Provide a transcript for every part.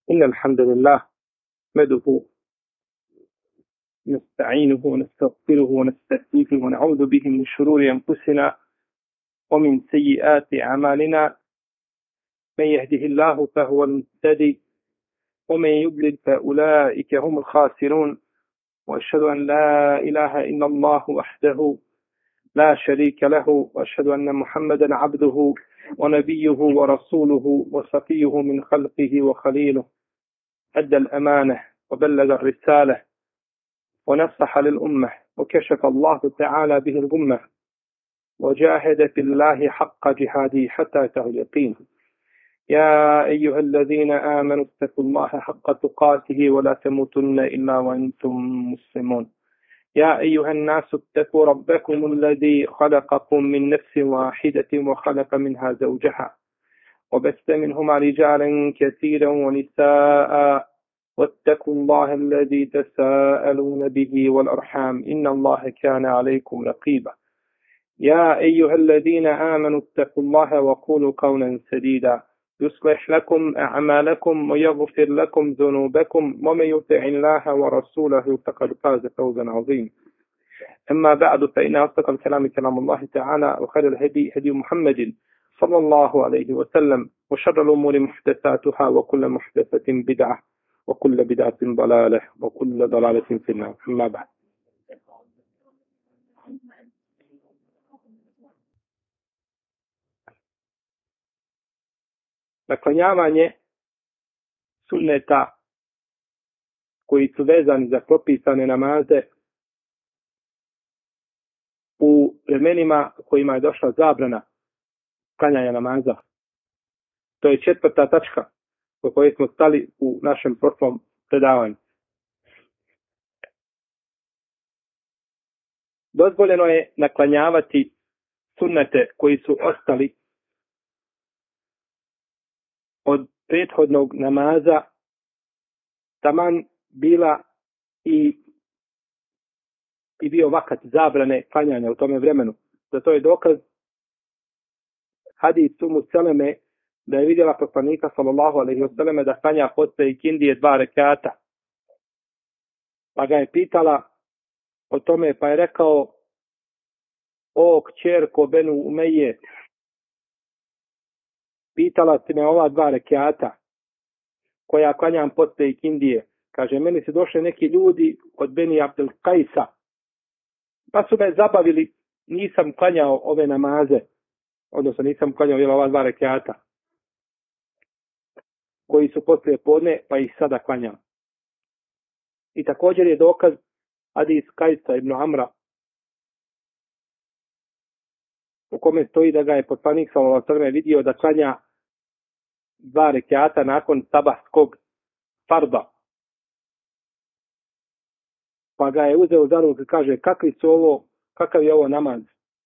إن الحمد لله نحمده نستعينه ونستغفره ونستهديه ونعوذ به من شرور أنفسنا ومن سيئات أعمالنا. من يهده الله فهو المهتدي ومن يضلل فأولئك هم الخاسرون. وأشهد أن لا إله إلا الله وحده لا شريك له، وأشهد أن محمدا عبده ونبيه ورسوله وصفيه من خلقه وخليله. أدى الأمانة وبلغ الرسالة ونصح للأمة وكشف الله تعالى به الغمة، وجاهد في الله حق جهاده حتى أتاه اليقين. يا أيها الذين آمنوا اتقوا الله حق تقاته ولا تموتن إلا وأنتم مسلمون. يا أيها الناس اتقوا ربكم الذي خلقكم من نفس واحدة وخلق منها زوجها وبث منهما رجالا كثيرا ونساء، واتقوا الله الذي تساءلون به والأرحام إن الله كان عليكم رقيبا. يا أيها الذين آمنوا اتقوا الله وقولوا قولا سديدا يصلح لكم أعمالكم ويغفر لكم ذنوبكم، ومن يطع الله ورسوله فقد فاز فوزا عظيما. أما بعد، فإن أصدق الكلام كلام الله تعالى، وخير الهدي هدي محمد صلى الله عليه وسلم، وشر الأمور محدثاتها، وكل محدثة بدعة، وكل بدعة ضلالة، وكل ضلالة في النار. أما بعد. Naklanjavanje sunneta koji su vezani za propisane namaze u vremenima kojima je došla zabrana klanjanja namaza. To je 4. tačka po kojoj smo stali u našem prošlom predavanju. Dozvoljeno je naklanjavati sunnete koji su ostali od prethodnog namaza, taman bila i bio vakat zabrane klanjanja u tome vremenu. Za to je dokaz hadis Umu Seleme da je vidjela poslanika sallallahu alejhi ve selleme da klanja posle ikindije 2 rekata. Pa ga je pitala o tome, pa je rekao: o kćerko Benu Umeje, pitala si me ova 2 rekata koja klanjam posle ikindije. Kaže, meni su došli neki ljudi od Beni Abdel Kajsa, pa su me zabavili, nisam klanjao ove namaze, odnosno nisam klanjao ova 2 rekata koji su poslije podne, pa ih sada klanjam. I također je dokaz hadis Kajsa ibn Amra, u kome stoji da ga je poslanik sallallahu alejhi ve sellem vidio da klanja 2 rekata nakon sabahskog farda. Pa ga je uzeo za ruku i kaže: kakav je ovo namaz?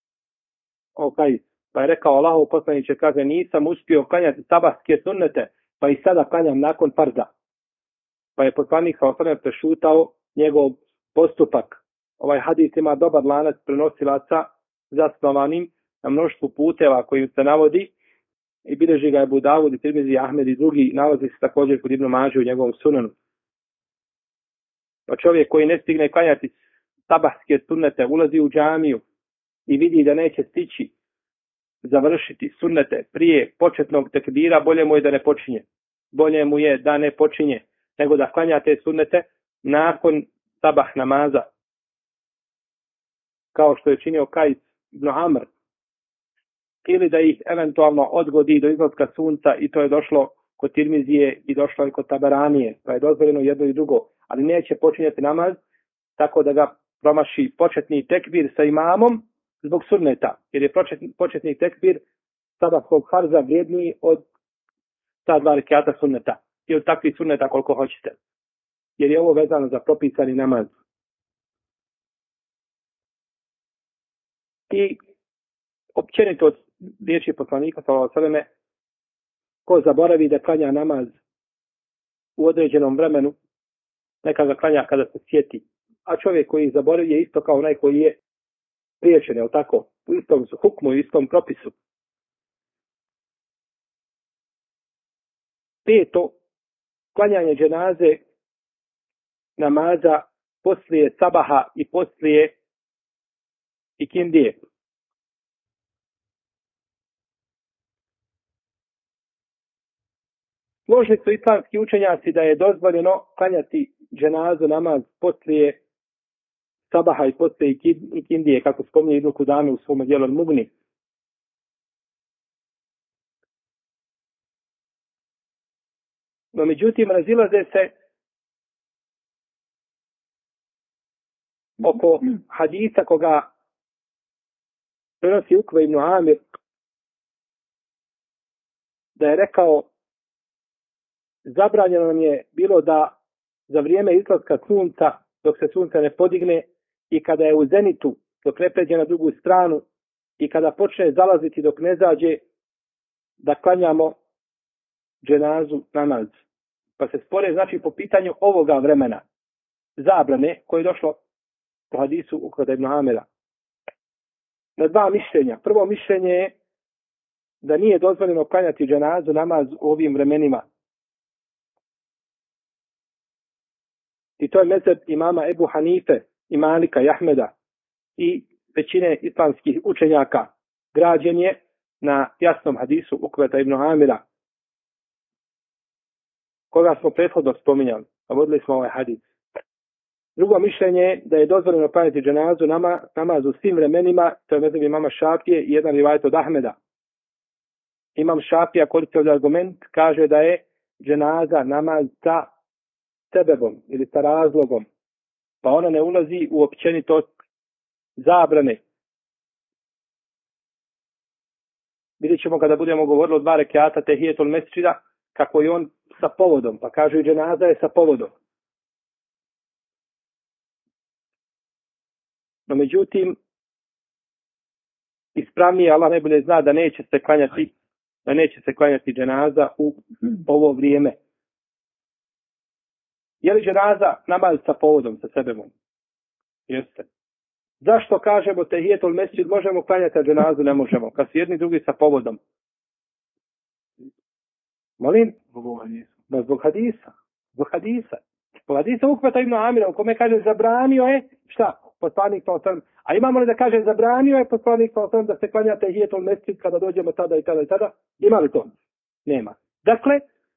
Pa je rekao: Allahov poslaniče, kaže, nisam uspio klanjati sabahske sunnete, pa i sada klanjam nakon farda. Pa je poslanik sallallahu alejhi ve sellem prešutao njegov postupak. Ovaj hadis ima dobar lanac prenosilaca zasnovanim na mnoštvu puteva koji se navodi i bilježi ga Ebu Davud i Tirmizi, Ahmed i drugi, nalazi se također kod Ibn Mađe u njegovom sunanu. Pa čovjek koji ne stigne klanjati sabahske sunnete, ulazi u džamiju i vidi da neće stići završiti sunnete prije početnog tekbira, bolje mu je da ne počinje. Bolje mu je da ne počinje nego da klanja te sunnete nakon sabah namaza, kao što je činio Kajs ibn Amr, ili da ih eventualno odgodi do izlaska sunca, i to je došlo kod Tirmizije i došlo i kod Taberanije, pa je dozvoljeno jedno i drugo, ali neće počinjati namaz tako da ga promaši početni tekbir sa imamom zbog sunneta, jer je početni tekbir sabahskog farza vrijedniji od ta 2 rekata sunneta, i od takvih sunneta koliko hoćete, jer je ovo vezano za propisani namaz. I općenito od riječi poslanika sallallahu alejhi ve selleme, ko zaboravi da klanja namaz u određenom vremenu, neka ga klanja kada se sjeti. A čovjek koji zaboravi je isto kao onaj koji je priječen, je li tako? U istom hukmu, u istom propisu. 5. klanjanje dženaze namaza poslije sabaha i poslije ikindije. Složni su islamski učenjaci da je dozvoljeno klanjati dženazu namaz poslije sabaha i poslije ikindije, kako spominje Ibn Kudame u svom djelu Al-Mugni. No međutim, razilaze se oko hadisa koga prenosi Ukve ibn Amir, da je rekao: zabranjeno nam je bilo da za vrijeme izlaska sunca, dok se sunce ne podigne, i kada je u zenitu, dok ne pređe na drugu stranu, i kada počne zalaziti dok ne zađe, da klanjamo dženazu namaz. Pa se spore, znači, po pitanju ovoga vremena zabrane koje je došlo po hadisu Ukve ibn Amira. Na dva mišljenja. Prvo mišljenje je da nije dozvoljeno klanjati dženazu namaz u ovim vremenima. I to je mezheb imama Ebu Hanife i Malika i Ahmeda i većine islamskih učenjaka. Građen je na jasnom hadisu Ukveta ibn Amira, koga smo prethodno spominjali, a vodili smo ovaj hadis. Drugo mišljenje je da je dozvoljeno klanjati dženazu namaz u svim vremenima, to je mezheb imama Šafije i jedan rivajet od Ahmeda. Imam Šafija koristi ovdje argument, kaže da je dženaza namaz sa sebebom ili sa razlogom, pa ona ne ulazi u općenitost zabrane. Vidjet ćemo kada budemo govorili o 2 rekata tehijetul mesdžida, kako je on sa povodom, pa kažu i dženaza je sa povodom. No međutim, ispravnije, Allah najbolje zna da neće se klanjati dženaza u ovo vrijeme. Je li dženaza namaz sa povodom, sa sebebom? Jeste. Zašto kažemo tehijetul mesdžid možemo klanjati, a dženazu ne možemo? Kad su jedni drugi sa povodom. Molim? Zbog hadisa. Zbog hadisa. Zbog hadisa Ukveta ibn Amira, u kome kaže zabranio je, šta? Poslanik sallallahu alejhi ve sellem. A imamo li da kaže zabranio je poslanik sallallahu alejhi ve sellem da se klanja tehijetul mesdžid kada dođemo tada i tada i tada? Ima li to? Nema. Dakle,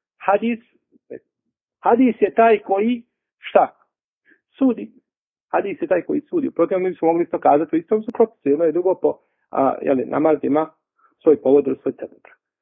hadis je taj koji, šta? Sudi. Hadis je taj koji sudi. Protiv mi smo mogli isto kazati, u istom su propisu, jedno je drugo po, namaz ima svoj povod, svoj sebeb.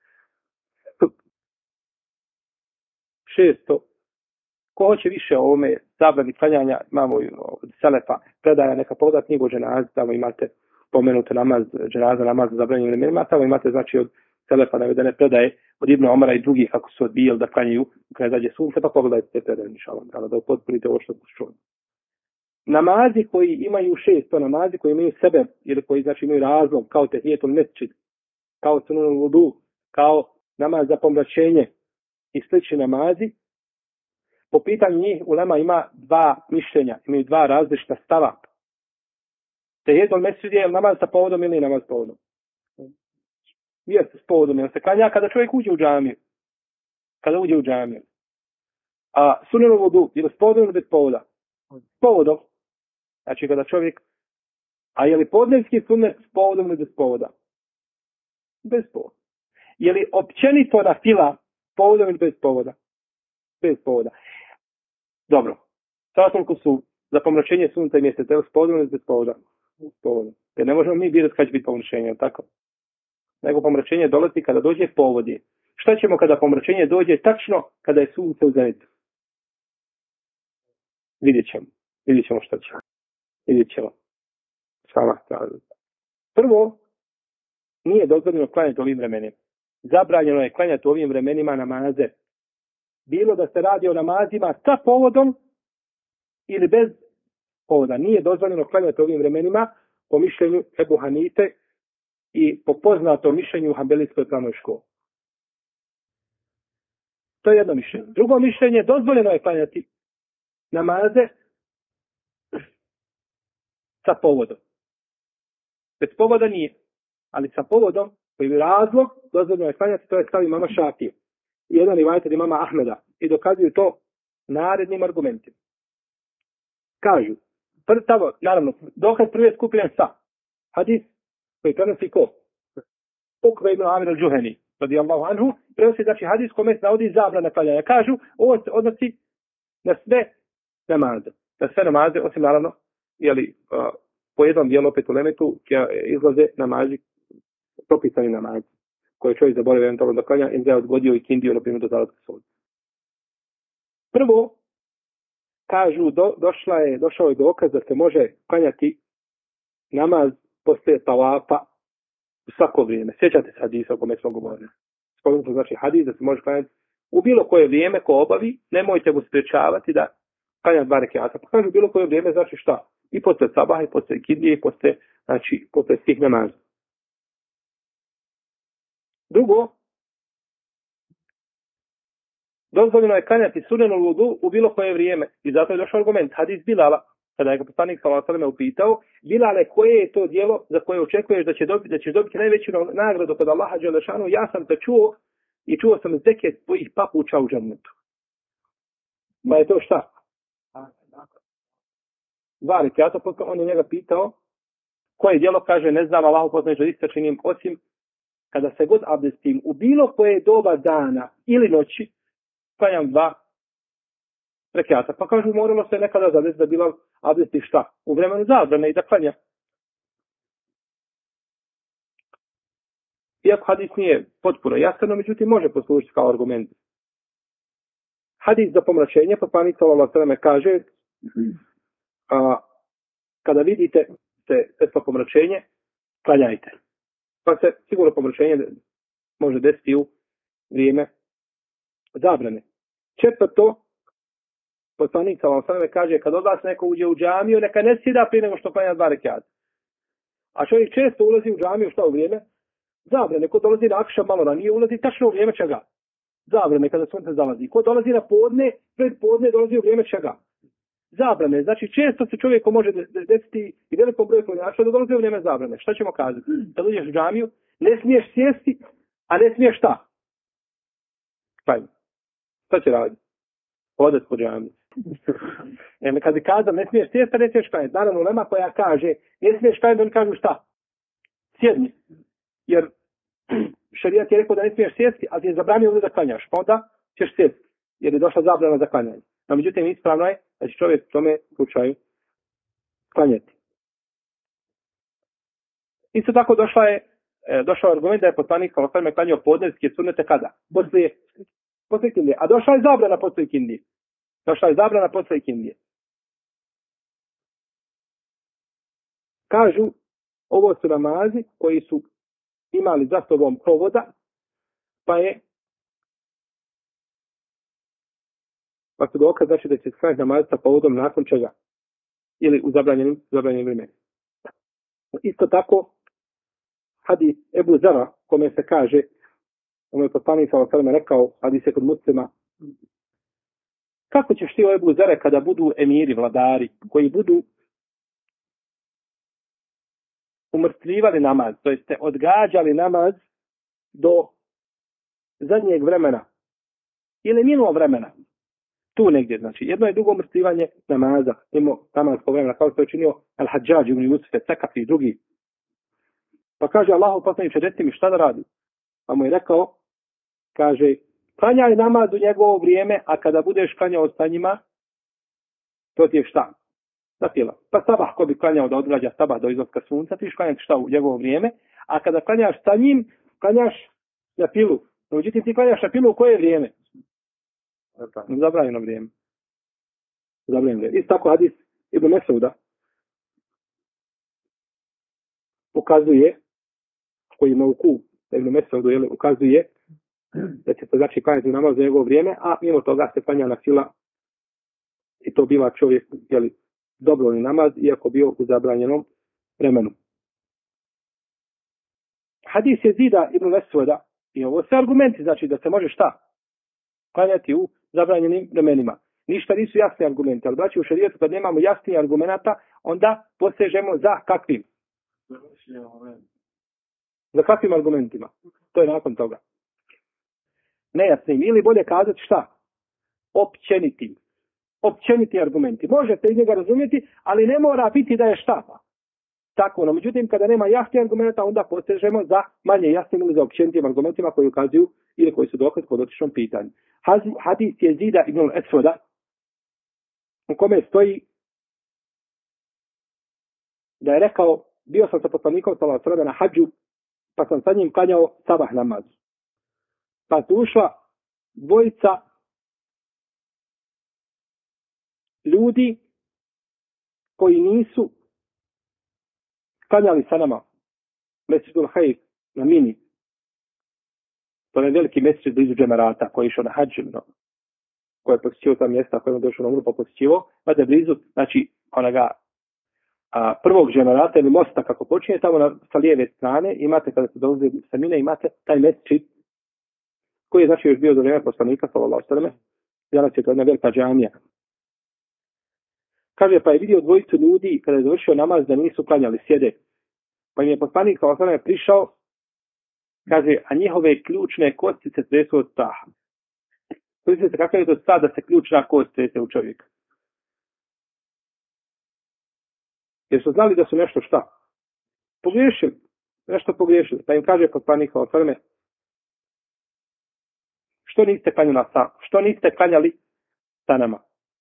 600. Ko hoće više o ovome zabrani klanjanja, imamo od selefa predaja, neka pogleda knjigu dženaze, tamo imate pomenute namaz, dženaza namaz zabranjenim vremenima, tamo imate znači od selefa navedene predaje od Ibn Omara i drugih kako su odbijali da klanjaju kada zađe sunce, pa pogledajte te predaje, inšallah, da upotpunite ovo što su čuli. Namazi koji imaju 600, namazi koji imaju sebe ili koji znači imaju razlog, kao tehijetul mesdžid, kao sunanul vudu, kao namaz za pomračenje i slični namazi, po pitanju njih ulema ima 2 mišljenja, imaju 2 različita stava. Tehijetul mesdžid je namaz sa povodom ili namaz s povodom? Jeste s povodom, jer se klanja kada čovjek uđe u džamiju. Kada uđe u džamiju. A sunanul vudu, ili s povodom ili bez povoda? S povodom. Znači kada čovjek, a je li podnevski sunnet s povodom ili bez povoda? Bez povoda. Je li općenito na fila s povodom ili bez povoda? Bez povoda. Dobro. Sada toliko su za pomračenje sunca i mjeseca, s povodom ili bez povoda? S povodom. Jer ne možemo mi birati kada će biti pomračenje, tako? Nego pomračenje dolazi kada dođe povodi. Šta ćemo kada pomračenje dođe tačno kada je sunce u zenitu? Vidjet ćemo što će. Vidjet ćemo. Sama strana. Prvo, nije dozvoljeno klanjati ovim vremenima. Zabranjeno je klanjati ovim vremenima namaze. Bilo da se radi o namazima sa povodom ili bez povoda. Nije dozvoljeno klanjati ovim vremenima po mišljenju Ebu Hanife i po poznatom mišljenju u Hanbelijskoj pravnoj školi. To je jedno mišljenje. Drugo mišljenje, dozvoljeno je klanjati namaze sa povodom. Bez povoda nije. Ali sa povodom, koji je razlog, dozvoljeno je klanjati, to je stav imama Šafije. Jedan rivajet od imama Ahmeda i dokazuju to narednim argumentima. Kažu, naravno, dokaz prve skupine sa hadis koji prenosi ko? Ukve ibn Amir al-Džuheni, radijallahu anhu, prenosi znači hadis kome se navodi zabrana klanjanja. Kažu, ovo se odnosi na sve namaze. Na sve namaze, osim naravno, po jednom dijelu opet u lemetu izlaze namazi, propisani namazi, koje čovjek zaboravio eventualno da klanja ili da je odgodio i kindio, na primjer, do zalaska sunca. Prvo, kažu, došao je dokaz da se može klanjati namaz poslije tavafa u svako vrijeme. Sjećate se hadisa o kome smo govorili. Spomenuto znači hadis da se može klanjati u bilo koje vrijeme ko obavi, nemojte mu sprečavati da klanja 2 rekata. Pa kažu bilo koje vrijeme znači šta? I posle sabaha, i posle kindije, i posle svih namaza. Drugo, dozvoljeno je klanjati sunnetul vudu u bilo koje vrijeme. I zato je došao argument. Hadis Bilala, kada je ga poslanik sallallahu alejhi ve sellem upitao, Bilale, koje je to djelo za koje očekuješ da ćeš dobiti najveću nagradu kod Allaha dželle šanu? Ja sam te čuo i čuo sam zeket tvojih papuča u džennetu. Ma je to šta? 2 rekata, potom on je njega pitao koje djelo, kaže, ne znam, Allahu poslanik da činim osim kada se god abdestim u bilo koje doba dana ili noći, klanjam 2 rekata. Pa kažu, moralo se nekada zadesiti da bila abdesti šta? U vremenu zabrane i da klanja. Iako hadis nije potpuno jasno, međutim može poslužiti kao argument. Hadis za pomračenje, poslanik sallallahu alejhi ve sellem kaže, kada vidite svetlo pomračenje, klanjajte. Pa se sigurno pomračenje može desiti u vrijeme zabrane. Četvrto, poslanik sallallahu alejhi ve sellem kaže, kad od vas neko uđe u džamiju, neka ne sjeda prije nego što klanja 2 rekata. A čovjek često ulazi u džamiju šta u vrijeme zabrane. Ko dolazi na akšam malo ranije, ulazi tačno u vrijeme čega? Zabrane, kada sunce zalazi. Ko dolazi na podne, pred podne dolazi u vrijeme čega? Zabrane. Znači, često se čovjeku može desiti i velikom broju klanjača da dolazi u vrijeme zabrane. Šta ćemo kazati? Kad uđeš u džamiju, ne smiješ sjesti, a ne smiješ šta? Šta će raditi? Hodati po džamiju. Kad je kazao, ne smiješ sjesti, a ne smiješ klanjati. Naravno, ulema koja kaže, ne smiješ klanjati, oni kažu šta? Sjedni. Jer šerijat je rekao da ne smiješ sjesti, ali ti je zabranio da klanjaš. Pa onda ćeš sjesti, jer je došla zabrana za klanjanje. No, međutim, ispravno je da će čovjek u tome slučaju klanjati. Isto tako došao argument da je poslanik sallallahu alejhi ve sellem klanjao podnevske sunnete kada? Posle kindije. A došla je zabrana posle kindije. Kažu, ovo su namazi koji su imali za sobom provoda, pa su dokaz znači da će sklanjati namaz sa povodom nakon čega? Ili u zabranjenim vremenima. Isto tako, hadis Ebu Zara, kome se kaže, je poslanik sallallahu alejhi ve sellem rekao, hadis je kod Muslima, kako ćeš ti o Ebu Zare kada budu emiri, vladari, koji budu umrtvljivali namaz, to jeste odgađali namaz do zadnjeg vremena ili mimo vremena, tu negdje, znači jedno je drugo umrtvljivanje namaza, mimo namazskog vremena, kao što je činio Al-Hadžađ ibn Jusuf Sakafi i drugi. Pa kaže Allahu poslaniče, reci mi šta da radi? Pa mu je rekao, kaže, klanjaj namaz u njegovo vrijeme, a kada budeš klanjao sa njima, to ti je šta? Zapila. Pa sabah, ko bi klanjao da odgađa sabah do izlaska sunca, ti klanjati šta u njegovo vrijeme, a kada klanjaš sa njim, klanjaš na pilu. No, međutim, ti klanjaš na pilu u koje vrijeme? Zabranjeno vrijeme. Isto tako hadis Ibn Mesauda ukazuje, koji ima u ku, Ibn Mesaudu ukazuje da će se znači klanjati namaz za njegovo vrijeme, a mimo toga se klanja na fila i to biva čovjek dobrovoljni namaz, iako bio u zabranjenom vremenu. Hadis je Zida ibn Vesveda i ovo sve argumenti, znači da se može šta? Klanjati u zabranjenim vremenima. Ništa nisu jasni argumenti, ali braći u šerijetu kad nemamo jasnih argumenata, onda posežemo za kakvim? Za kakvim argumentima? To je nakon toga. Nejasnim. Ili bolje kazati šta? općeniti argumenti. Možete iz njega razumjeti, ali ne mora biti da je šta. Tako, no međutim, kada nema jasnih argumenta, onda posežemo za manje jasnim ili za općenitim argumentima koji ukazuju ili koji su dokaz po dotičnom pitanju. Hadis je Zida ibn Esvoda, u kome stoji da je rekao, bio sam sa poslanikom sallallahu alejhi ve sellem na hadžu, pa sam sa njim klanjao sabah namaz. Pa su ušla dvojica ljudi koji nisu klanjali sa nama Mesdžidul Hajr na Mini. To je veliki mesdžid blizu džemerata koji je išao na hadž, koji je posjećio ta mjesta koje je došao na umru, pa posjećivo, pa je blizu, znači, onoga prvog džemerata ili mosta kako počinje, tamo sa lijeve strane imate, kada se dolazi sa Mine, imate taj mesdžid koji je znači još bio do vrijeme poslanika, sallallahu alejhi ve sellem. Danas je to jedna velika džamija. Kaže, pa je vidio dvojicu ljudi kada je završio namaz da nisu klanjali, sjede. Pa im je poslanik sallallahu alejhi ve sellem prišao, kaže, a njihove ključne kostice tresu od straha. Mislite kakav je to stav da se ključna kost trese u čovjeka? Jer su znali da su nešto šta? Pogriješili. Nešto pogriješili. Pa im kaže poslanik sallallahu alejhi ve sellem, što niste klanjali sa nama?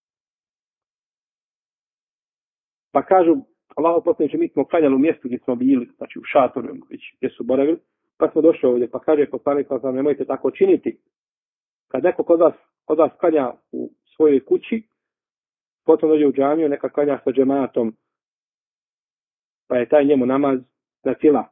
Pa kažu, Allahu poslaniče, mi smo klanjali u mjestu gdje smo bili, znači u šatoru, gdje su boravili, pa smo došli ovdje, pa kaže poslanik, nemojte tako činiti. Kad neko kod vas klanja u svojoj kući, potom dođe u džamiju, neka klanja sa džematom, pa je taj njemu namaz na fila.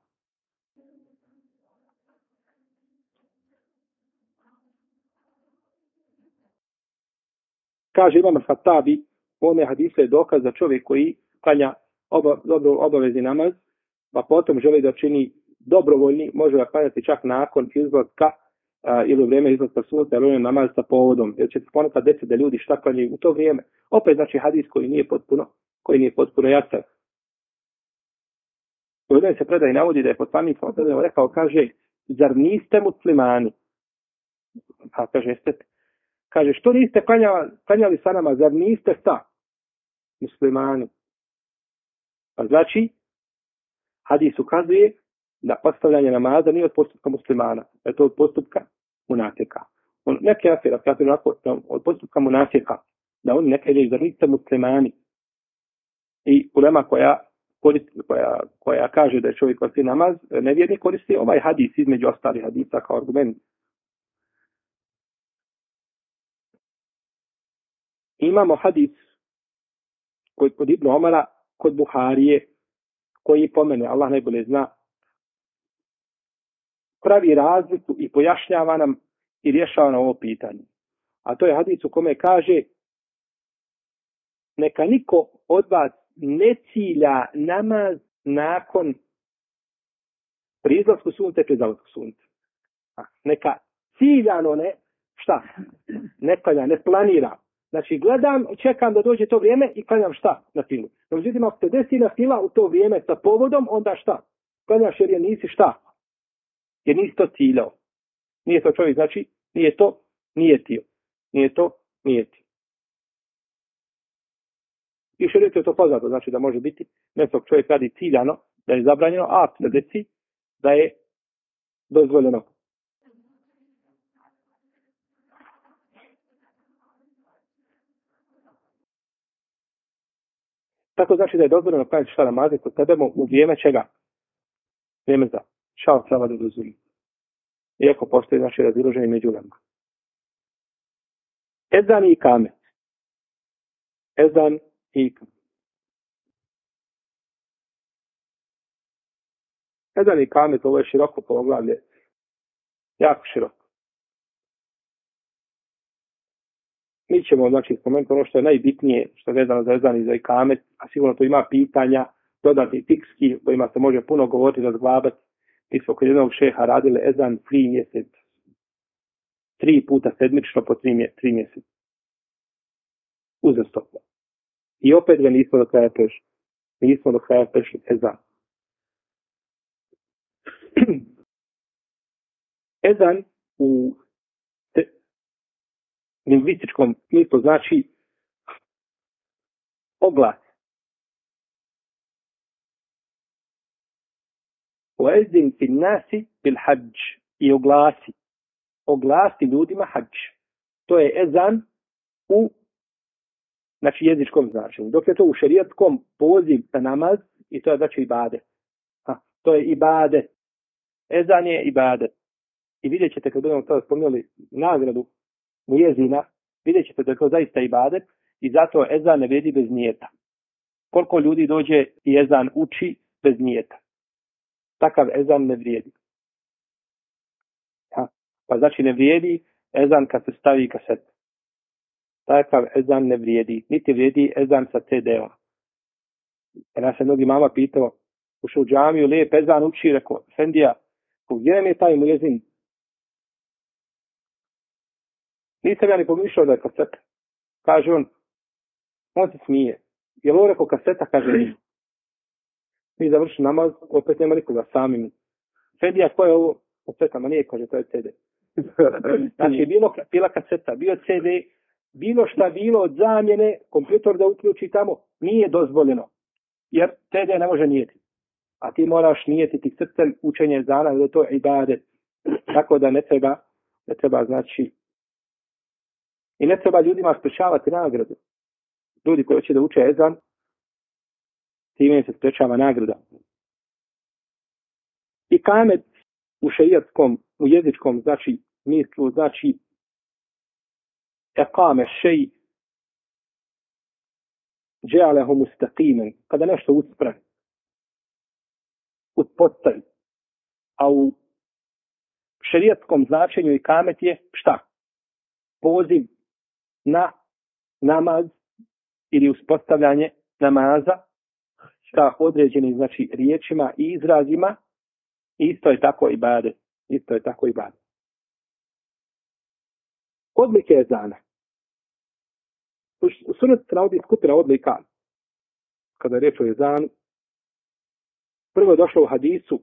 Kaže Imam Hatabi, u ovome hadisu je dokaz za čovjek koji klanja obavezni namaz, pa potom želi da čini dobrovoljni, može ga klanjati čak nakon izlaska ili u vrijeme izlaska sunca, ili namaz sa povodom, jer će se ponekad desiti da ljudi šta klanjaju u to vrijeme. Opet znači hadis koji nije potpuno jasan. U jednoj se predaj navodi da je poslanik rekao, kaže, zar niste muslimani? A kaže, jeste. Kaže, što niste klanjali sa nama, zar niste šta? Muslimani. Pa znači, hadis ukazuje da postavljanje namaza nije od postupka muslimana, je to od postupka munafika. Neki afira, od postupka munafika, da oni neke reći, zar niste muslimani? I ulema koja kaže da je čovjek koristi namaz, nevjernik koristi ovaj hadis između ostalih hadisa kao argument. Imamo hadis kod Ibn Omara, kod Buharije, koji po mene, Allah najbolje zna, pravi razliku i pojašnjava nam i rješava na ovo pitanje. A to je hadis u kome kaže, neka niko od vas ne cilja namaz nakon prizlasku sunca i pri zalasku sunca. Neka ciljano ne planira. Znači gledam, čekam da dođe to vrijeme i klanjam šta na filu. No, međutim, ako se desi na fila u to vrijeme sa povodom, onda šta? Klanjaš jer nisi šta? Jer nisi to ciljao. Nije to čovjek, znači nije to nijetio. I šerijet je to poznato, znači da može biti nešto čovjek radi ciljano, da je zabranjeno, a na deci da je dozvoljeno. Tako znači da je dozvoljeno klanjati šta namaze kod tebe u vrijeme čega? Vrijeme za šal treba da dozvoli. Iako postoji znači razilaženje među ulemama. Ezan i ikamet. Ezan i ikamet. Ezan i ikamet, ovo je široko poglavlje. Jako široko. Mi ćemo, znači, spomenuti ono što je najbitnije, što je vezano za ezan i za ikamet, a sigurno to ima pitanja, dodatni fikski, kojima se može puno govoriti, razglabati. Mi smo kod jednog šeha radili ezan 3 mjeseca. 3 puta sedmično po 3 mjeseca. Uzastopno. I opet ga nismo do kraja prešli. Nismo do kraja prešli ezan. Ezan u lingvističkom smislu znači oglas. Oezdin fin nasi bil hađ. I oglasi. Oglasi ljudima hađ. To je ezan u znači jezičkom značenju. Dok je to u šerijatskom poziv na namaz i to je znači ibadet. To je ibadet. Ezan je ibadet. I vidjet ćete kad budemo to spomenuli nagradu mujezina, vidjet ćete da je to zaista ibadet i zato ezan ne vrijedi bez nijeta. Koliko ljudi dođe i ezan uči bez nijeta. Takav ezan ne vrijedi. Pa znači ne vrijedi ezan kad se stavi kaset. Takav ezan ne vrijedi. Niti vrijedi ezan sa CD-om. Jer nas je mnogi mama pitao, ušao u džamiju, lijep ezan uči, rekao, Fendija, gdje mi je taj mujezin? Nisam ja ni pomišljao da je kaseta. Kaže on se smije. Je li ovo rekao kaseta? Kaže nije. Mi završili namaz, opet nema nikoga sami. Fendija, ko je ovo? Kaseta, ma nije, kaže, to je CD. Znači, bila kaseta, bio CD, bilo šta bilo od zamjene, kompjutor da uključi tamo, nije dozvoljeno. Jer CD ne može nijeti. A ti moraš nijetiti srcem učenje zana, da je to ibadet. Tako da ne treba znači, i ne treba ljudima sprečavati nagradu. Ljudi koji hoće da uče ezan, time se sprečava nagrada. I kamet u šerijatskom, u jezičkom, znači, mislu, znači, ekame šeji, džealehu mustaqimen, kada nešto uspravi, uspostavi. A u šerijatskom značenju i kamet je šta? Poziv na namaz ili uspostavljanje namaza sa određenim znači riječima i izrazima. Isto je tako ibadet. Isto je tako ibadet. Odlike ezana. U sunetu se navodi skupina odlika kada je riječ o ezanu. Prvo je došlo u hadisu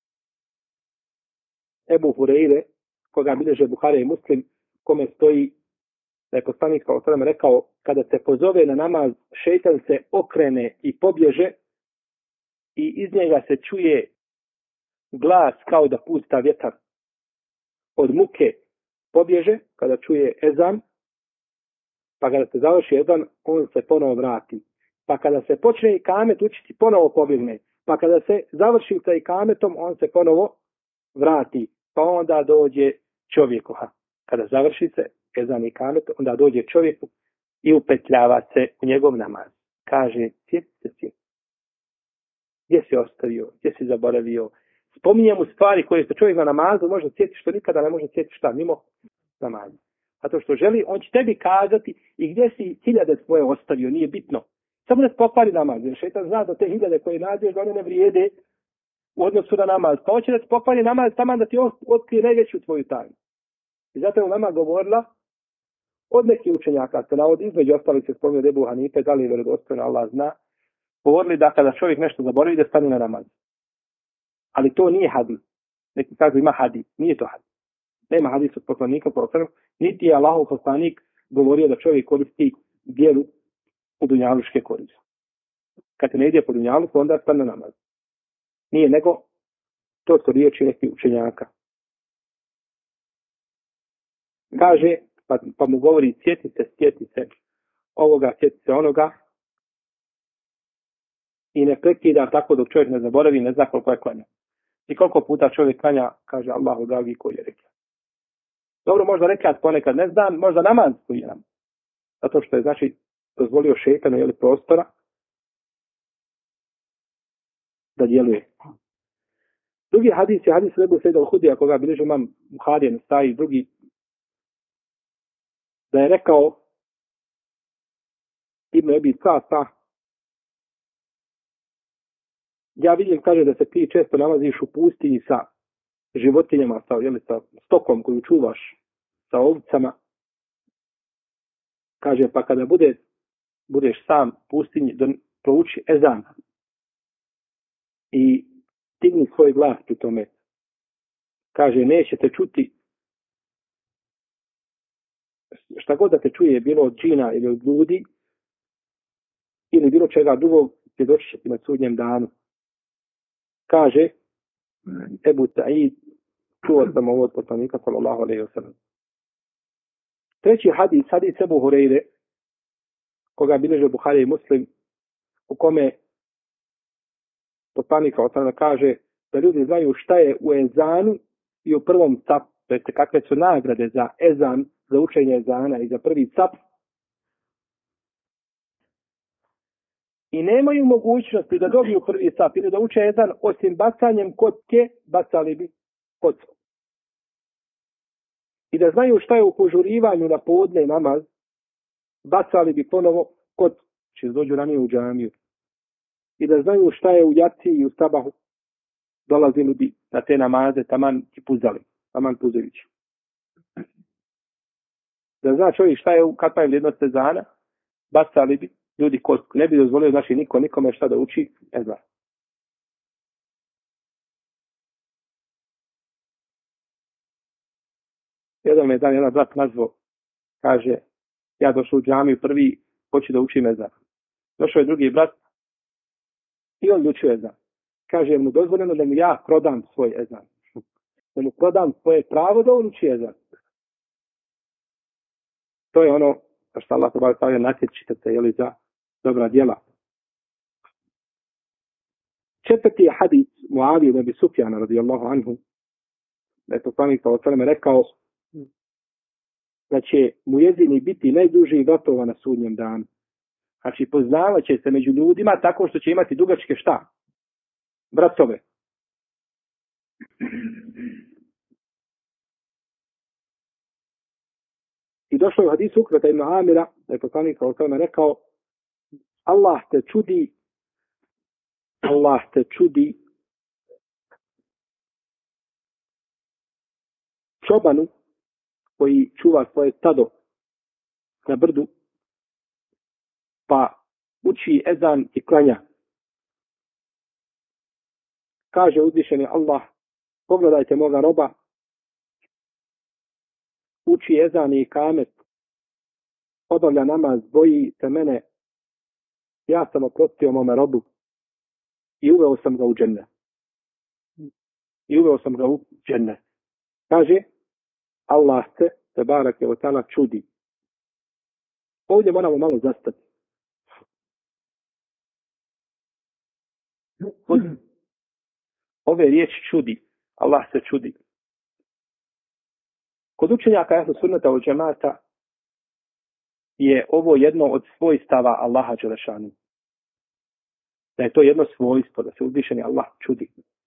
Ebu Hureyre, koga bilježe Buhari i Muslim, kome stoji da je poslanik sallallahu alejhi ve sellem rekao, kada se pozove na namaz, šejtan se okrene i pobježe i iz njega se čuje glas kao da pusta vjetar. Od muke pobježe kada čuje ezan, pa kada se završi ezan, on se ponovo vrati. Pa kada se počne ikamet učiti, ponovo pobjegne. Pa kada se završi sa ikametom, on se ponovo vrati. Pa onda dođe čovjeku. Kada završi se ezan i ikamet, onda dođe čovjeku i upetljava se u njegov namaz. Kaže, sjeti se. Gdje si ostavio? Gdje si zaboravio? Spominje mu stvari koje se čovjek na namazu može sjetiti što nikada ne može sjetiti šta mimo namaza. A to što želi, on će tebi kazati i gdje si hiljade svoje ostavio, nije bitno. Samo da se pokvari namaz, jer šejtan zna da te hiljade koje nađeš da one ne vrijede u odnosu na namaz. Pa hoće da se pokvari namaz tamo da ti otkrije najveću tvoju tajnu. I zato je ulema govorila od nekih učenjaka, se navodi, između ostalih se spominje Ebu Hanife, da li je vjerodostojno, Allah zna, govorili da kada čovjek nešto zaboravi da stane na namaz. Ali to nije hadis. Neki kažu ima hadis, nije to hadis. Nema hadis od poslanika, niti je Allahov poslanik govorio da čovjek koristi djelu u dunjaluške koriste. Kad ne ide po dunjaluku, onda stane na namaz. Nije nego to su riječi nekih učenjaka. Kaže, pa mu govori sjeti se ovoga, sjeti se onoga i ne prekida tako dok čovjek ne zaboravi, ne zna koliko je klanja. I koliko puta čovjek klanja, kaže Allahu dragi koji je rekao. Dobro, možda rekat ponekad ne znam, možda namaz koji je nam. Zato što je, znači, dozvolio šejtanu ili prostora da djeluje. Drugi hadis je hadis Ebu Sejda al-Hudija, koga bilježi imam Buhari, Nasa'i, drugi, da je rekao Ibn Ebi Sa'sa, ja vidim, kaže, da se ti često nalaziš u pustinji sa životinjama, sa stokom koju čuvaš, sa ovcama. Kaže, pa kada budeš sam u pustinji, prouči ezan i digni svoj glas pri tome. Kaže, nećete čuti šta god da te čuje, bilo od džina ili od ljudi, ili bilo čega drugog, svjedočit će ti na sudnjem danu. Kaže Ebu Sa'id, čuo sam ovo od poslanika sallallahu alejhi ve sellem. Treći hadis, hadis Ebu Hureyre, koga bilježe Buhari i Muslim, u kome poslanik sallallahu alejhi ve sellem kaže da ljudi znaju šta je u ezanu i u prvom sapu, to jest kakve su nagrade za ezan, za učenje ezana i za prvi sap. I nemaju mogućnosti da dobiju prvi sap ili da uče ezan osim bacanjem kocke, bacali bi kocku. I da znaju šta je u požurivanju na podne namaz, bacali bi ponovo kocku, će dođu ranije u džamiju. I da znaju šta je u jaci i u sabahu, dolazili bi na te namaze taman i puzali, taman puzajući. Da zna čovjek šta je, kakva je vrijednost ezana, bacali bi ljudi kocku. Ne bi dozvolio, znači, nikome šta da uči ezan. Jedan me dan jedan brat nazvao, kaže, ja došao u džamiju prvi, hoću da učim ezan. Došao je drugi brat i on učio ezan. Kaže, mu dozvoljeno da mu ja prodam svoj ezan. Da mu prodam svoje pravo da on uči ezan. To je ono što Allah tebara stavlja, natječite se jeli, za dobra djela. Četvrti je hadis Muavije ibn Abi Sufjana radijallahu anhu, da je poslanik sallallahu alejhi ve sellem rekao da će muezini biti najduži vratova na sudnjem danu. Znači, poznavat će se među ljudima tako što će imati dugačke šta? Vratove. I došlo je u hadisu Ukveta ibn Amira, da je poslanik sallallahu alejhi ve sellem rekao, Allah te čudi čobanu koji čuva svoje stado na brdu, pa uči ezan i klanja. Kaže uzvišeni Allah, pogledajte moga roba, uči ezan i kamet, obavlja namaz, boji se mene, ja sam oprostio mome robu i uveo sam ga u džennet. Kaže, Allah se, tebareke ve taala, čudi. Ovdje moramo malo zastati. Ove riječi čudi, Allah se čudi. Kod učenjaka Ehlu Sunneta wal Džemata je ovo jedno od svojstava Allaha dželešanu. Da je to jedno svojstvo, da se uzvišeni Allah čudi.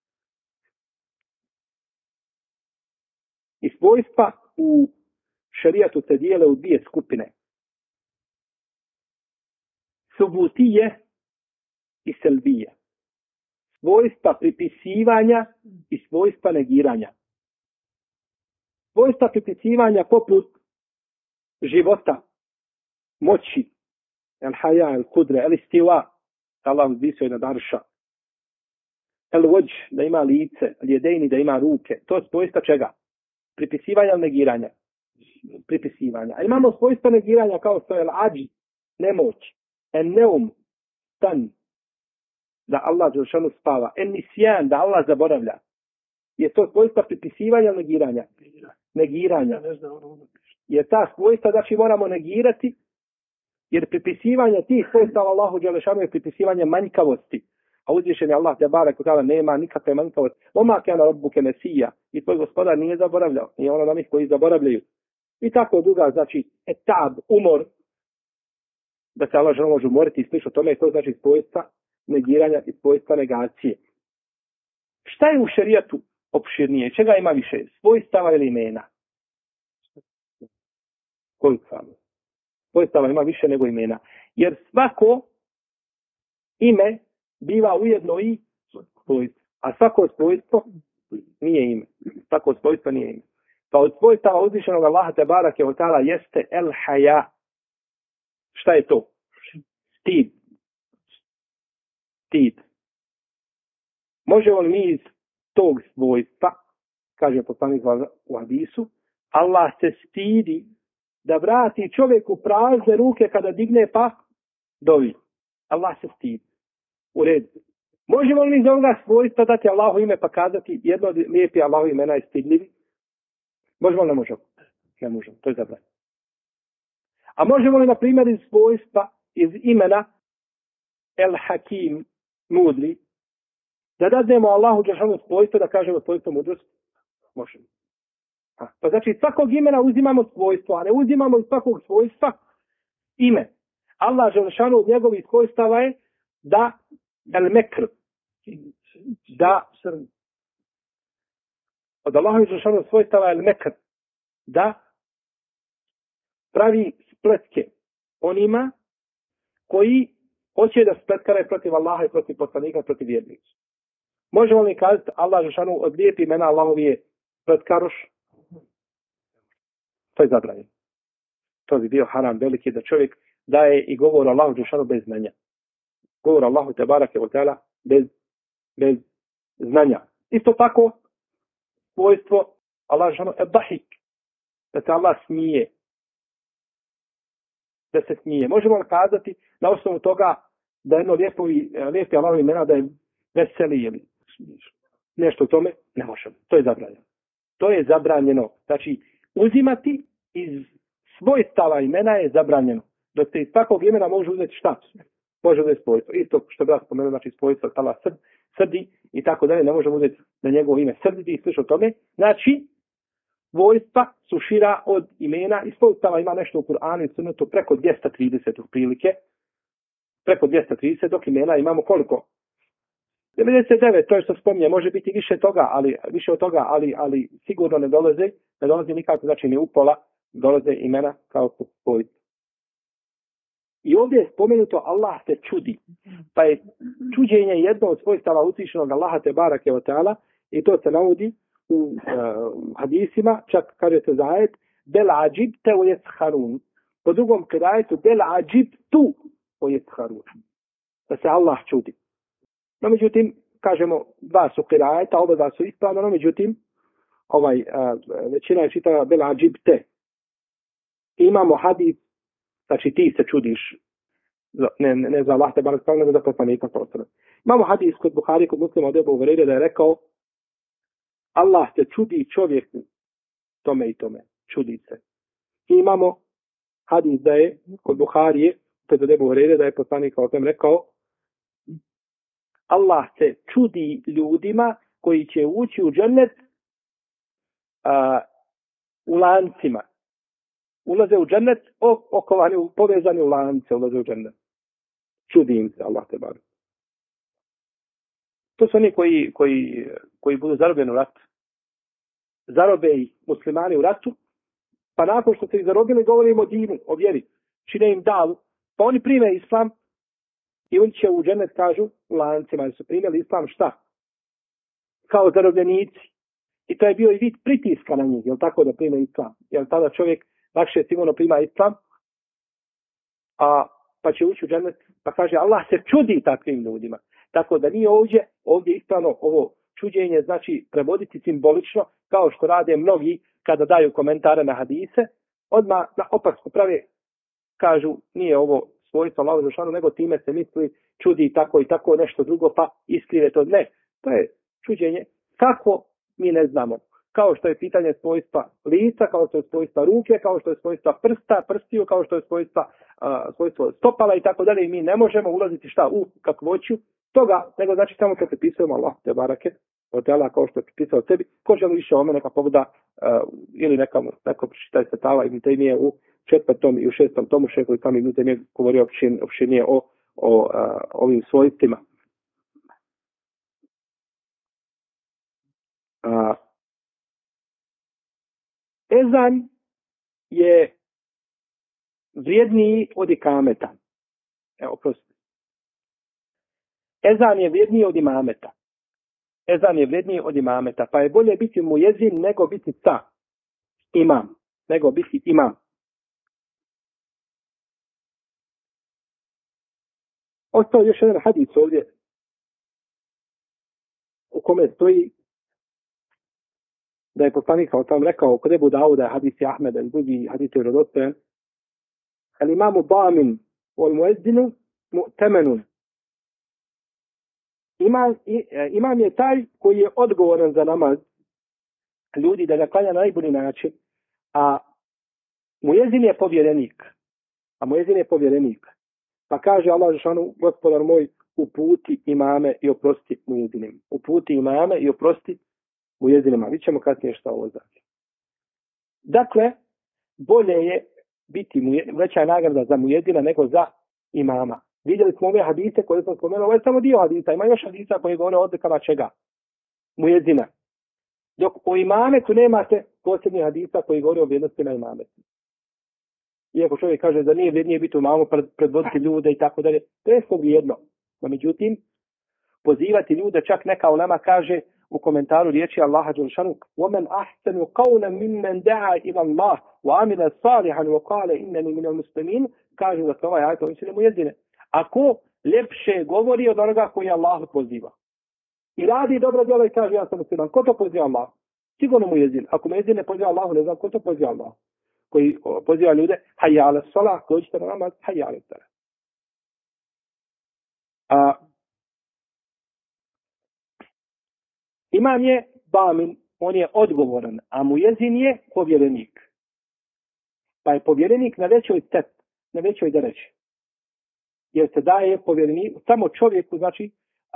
I svojstva u šerijatu se dijele u dvije skupine. Subutije i selbije. Svojstva pripisivanja i svojstva negiranja. Svojstva pripisivanja poput života, moći, el haja, el kudre, el istiva, Allah uzvisio je na darša, el vođ, da ima lice, el jedejni, da ima ruke. To je svojstva čega? Pripisivanja ili negiranja? Pripisivanja. A imamo svojstva negiranja kao što je el ađi, nemoć, en neum, san, da Allah dželešanu spava, en nisjan, da Allah zaboravlja. Je to svojstva pripisivanja ili negiranja? Negiranja. Je ta svojstva, znači moramo negirati, jer pripisivanje tih svojstava Allahu dželešanu je pripisivanje manjkavosti. A uzvišen je Allah tebareke ve taala, nema nikakve manjkavosti. Oma kana rabbuke nesija, i tvoj gospodar nije zaboravljao, nije ono onih koji zaboravljaju. I tako druga, znači etab, umor, da se Allah može umoriti i slično tome, to znači svojstva negiranja i svojstva negacije. Šta je u šerijatu opširnije? Čega ima više? Svojstava ili imena? Koliko? Svojstava ima više nego imena. Jer svako ime biva ujedno i svojstvo. A svako svojstvo nije ime. Svako svojstvo nije ime. Pa od svojstava uzvišenog Allaha tebareke ve taala jeste el haja. Šta je to? Stid. Stid. Možemo li mi iz tog svojstva, kaže poslanik u hadisu, Allah se stidi da vrati čovjeku prazne ruke kada digne pa dovi. Allah se stidi. U redu. Možemo li iz ovoga svojstva dati Allahu ime pa kazati jedno od lijepi Allahu imena je stidljivi? Možemo li ne možemo? Ne možemo, to je zabranjeno. A možemo li na primjer iz svojstva, iz imena El Hakim, mudri, da dadnemo Allahu dželešanu svojstvo, da kažemo svojstvo mudrosti? Možemo. Pa znači svakog imena uzimamo svojstvo, a ne uzimamo iz svakog svojstva ime. Allah dželešanu od njegovih svojstava je da El Mekr, da od Allaha dželešanu svojstava El Mekr, da pravi spletke onima koji hoće da spletkare protiv Allaha i protiv poslanika, protiv vjernika. Možemo li kazati Allah dželešanu od lijepi imena Allahovi je spletkaroš? To je zabranjeno. To bi bio haram veliki da čovjek daje i govor Allahu dželešanu bez znanja. Govor Allahu te barake ve taala bez znanja. Isto tako svojstvo Allah dželešanu ad-dahik, da se Allah smije. Da se smije. Možemo li kazati na osnovu toga da jedno lijepi Allahovi imena da je veseli ili nešto u tome? Ne možemo. To je zabranjeno. To je zabranjeno. Znači, uzimati iz svojstava imena je zabranjeno. Dok se iz svakog imena može uzeti šta? Može uzeti svojstvo. Isto što bi ja spomenuo, znači svojstvo Allah srdi i tako dalje. Ne možemo uzeti na njegovo ime srditi i slično tome. Znači, svojstva su šira od imena i svojstava ima nešto u Kur'anu i Sunnetu preko 230 prilike. Preko 230, dok imena imamo koliko? 99, to je što spominje, može biti više od toga, ali sigurno ne dolazi nikako, znači ni upola, dolaze imena kao svojstva. I ovdje je spomenuto Allah se čudi. Pa je čuđenje jedno od svojstava uzvišenog Allaha te barake ve taala i to se navodi u hadisima, čak kaže se za ajet bel ajibte wa yasharun. Po drugom ajetu bel ajibtu wa yasharun. Da se Allah čudi. No međutim, kažemo, dva su kirajeta, oba dva su ispravna, no međutim, većina je čitala bel ajibte. Imamo hadis, znači ti se čudiš, ne za Allah te barek nego za poslanika sallallahu. Imamo hadis kod Buhari, kod Muslima od Ebu Hurajre da je rekao Allah se čudi čovjeku tome i tome, čudi se. I imamo hadis da je kod Buharije, kod Ebu Hurajre da je poslanik sallallahu rekao Allah se čudi ljudima koji će ući u džennet u lancima. Ulaze u džennet, okovani, povezani u lance, ulaze u džennet. Čudi im se, Allah te bar. To su oni koji budu zarobljeni u ratu. Zarobe i muslimani u ratu, pa nakon što se ih zarobili, govorimo o dinu, o vjeri. Čine im davu, pa oni prime islam i oni će u džennet, kažu, u lancima, jer su primjeli islam šta? Kao zarobljenici. I to je bio i vid pritiska na njih, jel tako da prime islam? Jel tada čovjek lakše sigurno prima islam, pa će ući u džennet, pa kaže Allah se čudi takvim ljudima. Tako da nije ovdje ispravno ovo čuđenje, znači prevoditi simbolično, kao što rade mnogi kada daju komentare na hadise, odmah na opasku prave, kažu nije ovo svojstvo Allahu dželešanu, nego time se misli čudi tako i tako nešto drugo, pa iskrive to. Ne, to je čuđenje. Kako mi ne znamo. Kao što je pitanje svojstva lica, kao što je svojstva ruke, kao što je svojstva prstiju, kao što je svojstvo stopala i tako dalje. I mi ne možemo ulaziti šta u kakvoću toga, nego znači samo kad prepisujemo Allah te barake, od Allah kao što je prepisao sebi. Ko želi više ome, neka pogleda ili neko pročitaj se Tava Ibn Tejmije u 4. i u 6. tomu, Šejhul Islam Ibn Tejmije govorio opširnije o ovim svojstvima. Ezan je vrijedniji od ikameta. Evo, prosti. Ezan je vrijedniji od imameta. Ezan je vrijedniji od imameta. Pa je bolje biti mujezin nego biti imam. Nego biti imam. Ostao još jedan hadis ovdje u kome stoji da je poslanik kao tam rekao kod Ebu Dauda, hadisi Ahmeda i drugi hadisi vjerodostojni, al imamu damin wal muezzinu mu'tamanun. Imam je taj koji je odgovoran za namaz ljudi da ga klanja na najbolji način, a muezin je povjerenik. Pa kaže Allah dželešanu, gospodar moj, uputi imame i oprosti muezinima. Vi ćemo kasnije šta ovo znači. Dakle, bolje je biti veća nagrada za muezina nego za imama. Vidjeli smo ove hadise koje sam spomenuo, ovo je samo dio hadisa, ima još hadisa koji govore o odlikama čega? Muezina. Dok u imametu nemate posebnih hadisa koji govore o vrijednosti na imametu. Iako čovjek kaže da nije vrijednije biti u imamu, predvoditi ljude i tako dalje, to je sve vrijedno. No, međutim, pozivati ljude, čak neka ulema kaže u komentaru riječi Allaha dželešanu: "وَمَنْ أَحْسَنُ قَوْلًا مِمَّنْ دَعَا إِلَى اللَّهِ وَعَمِلَ صَالِحًا وَقَالَ إِنَّنِي مِنَ الْمُسْلِمِينَ", kaže da se ovaj ajet odnosi na muezine. Ako ljepše govori od onoga koji Allahu poziva i radi dobro djelo i kaže ja sam musliman, ko to poziva Allah? Sigurno muezin. Ako muezin ne poziva Allahu, ne znam ko to poziva Allah. Koji poziva ljude, hayya ala salah, dođite na namaz, hayya ala salah. Imam je bamin, on je odgovoran, a muezin je povjerenik. Pa je povjerenik na većoj dereži. Jer se daje povjerenik, samo čovjeku, znači,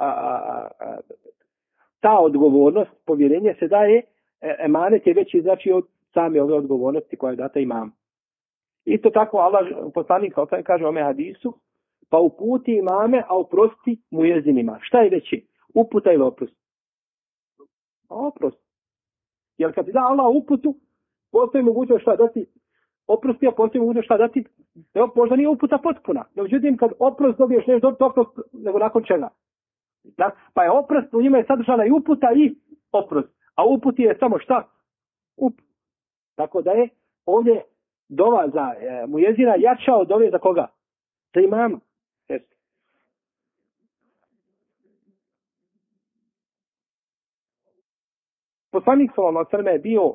ta odgovornost, povjerenje se daje, emanet je veći, znači, od same ove odgovornosti koja je data imam. Isto tako, Allah, poslanik, kaže ome hadisu, pa uputi imame, a oprosti muezinima. Šta je veći? Uputa ili oprost? Oprost. Jer kad ti da Allah uputu, postoji mogućnost šta dati oprosti, a postoji mogućnost šta dati, evo, možda nije uputa potpuna. No, međutim, kad oprost dobiješ, nešto dobiti oprost, nego nakon čega. Da? Pa je oprost, u njima je sadržana i uputa i oprost. A uputi je samo šta? Tako da je ovdje dova za muezina jača od ove za koga? Za imama. Poslanik sallallahu alejhi ve sellem je bio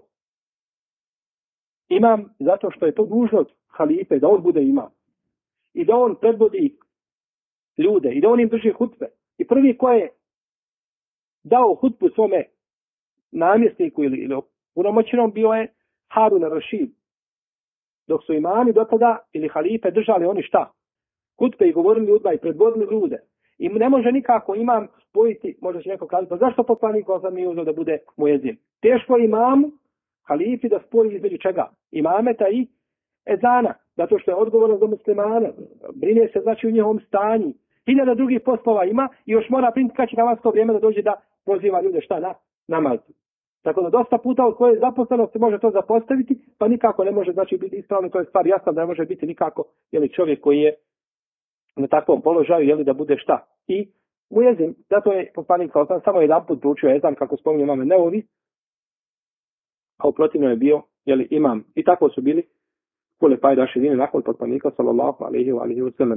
imam zato što je to dužnost halife da on bude imam. I da on predvodi ljude i da on im drži hutbe. I prvi ko je dao hutbu svome namjesniku ili punomoćnom bio je Harun ar-Rašid. Dok su imami do tada ili halife držali oni šta? Hutbe i govorili ljudima i predvodili ljude. I ne može nikako imam spojiti, može će neko kazati, pa zašto poslanik sam nije uzeo da bude muezin? Teško je imamu, halifi da spoji između čega? Imameta i ezana, zato što je odgovoran za muslimana, brine se znači u njihovom stanju. Hiljada drugih poslova ima i još mora brinuti kad će namasko vrijeme da dođe da poziva ljude šta na namaz. Tako da dosta puta od koje zaposlenosti može to zapostaviti, pa nikako ne može znači biti ispravno, to je stvar jasna da ne može biti nikako čovjek koji je na takvom položaju, da bude šta? I muezin, zato je poslanik samo jedan put proučio ezan, kako spominje imam Nevovi, a u protivnom je bio imam. I tako su bili Hulefaj Rašidini nakon poslanika sallallahu alejhi wa sallam.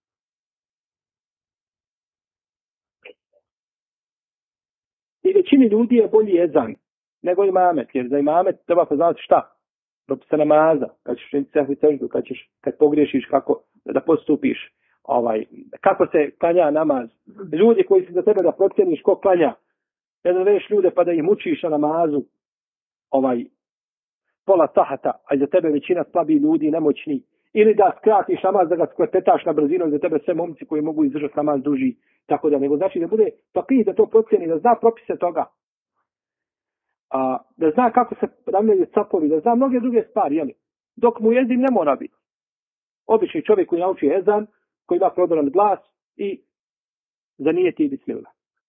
I većini ljudi je bolji ezan nego imamet, jer za imamet treba poznati šta? Propise namaza, kad ćeš učiniti seždu, kad pogriješiš kako da postupiš, kako se klanja namaz. Ljudi koji su za tebe da procjeniš ko klanja, ne da veš ljude pa da ih mučiš na namazu, pola sahata, a za tebe većina slabih ljudi, nemoćni, ili da skratiš namaz, da ga sklepetaš na brzinu, za tebe sve momci koji mogu izdržati namaz duži, tako da, nego znači da bude fakih da to procjeni, da zna propise toga, da zna kako se ravnaju sapovi, da zna mnoge druge stvari, dok mu jezin ne mora biti. Obični čovjek koji nauči ezan, koji ima prodoran glas i zanijeti bismillah.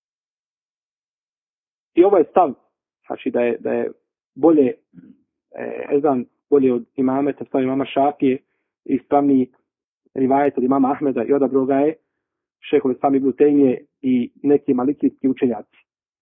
I ovaj stav, znači da je bolje ezan, bolje od imameta, stav imama Šafije, ispravniji rivajet od imama Ahmeda i odabro ga je šejhul Islam Ibn Tejmije i neki malikijski učenjaci.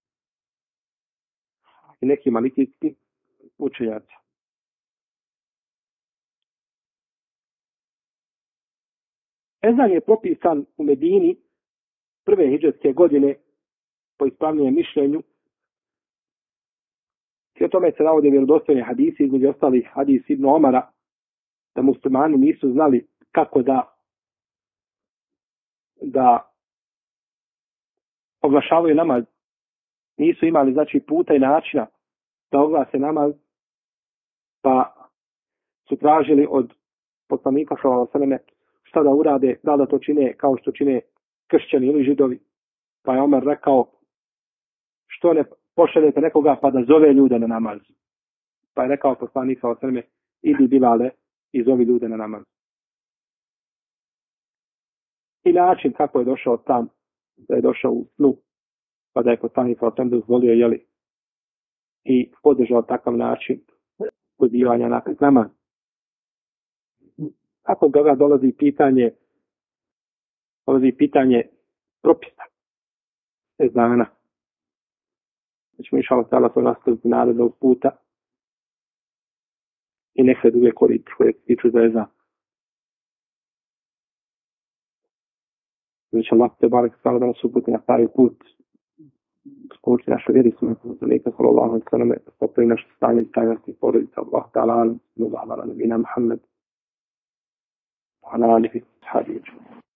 Ezan je propisan u Medini prve hidžretske godine po ispravnijem mišljenju I o tome se navode vjerodostojni hadisi, između ostalih hadis Ibn Omara, da muslimani nisu znali kako da oglašavaju namaz. Nisu imali, znači, puta i načina da oglase namaz, pa su tražili od poslanika sallallahu alejhi ve selleme šta da urade, da to čine kao što čine kršćani ili židovi. Pa je Omer rekao, što ne pošaljete nekoga pa da zove ljude na namaz. Pa je rekao poslanik sallallahu alejhi ve selleme, idi Bilale i zovi ljude na namaz. I način kako je došao tam, da je došao u snu, pa da je poslanik sallallahu alejhi ve selleme dozvolio, jeli, i podržao takav način podbivanja na namaz. Kako toga dolazi pitanje propisa ezana. Znači, inšallah ta'ala to nastaviti narednog puta i neke druge koristi koje se tiču za ezan. Znači, Allah te barek stala da nas uputi na pravi put, spoči našu vjeri smo poslanika sallallahu alejhi ve selleme, popravi naše stanje i tajnosti porodice, Allah ta'ala, nubala na nabina Muhammed, wa ala alihi, sahabi.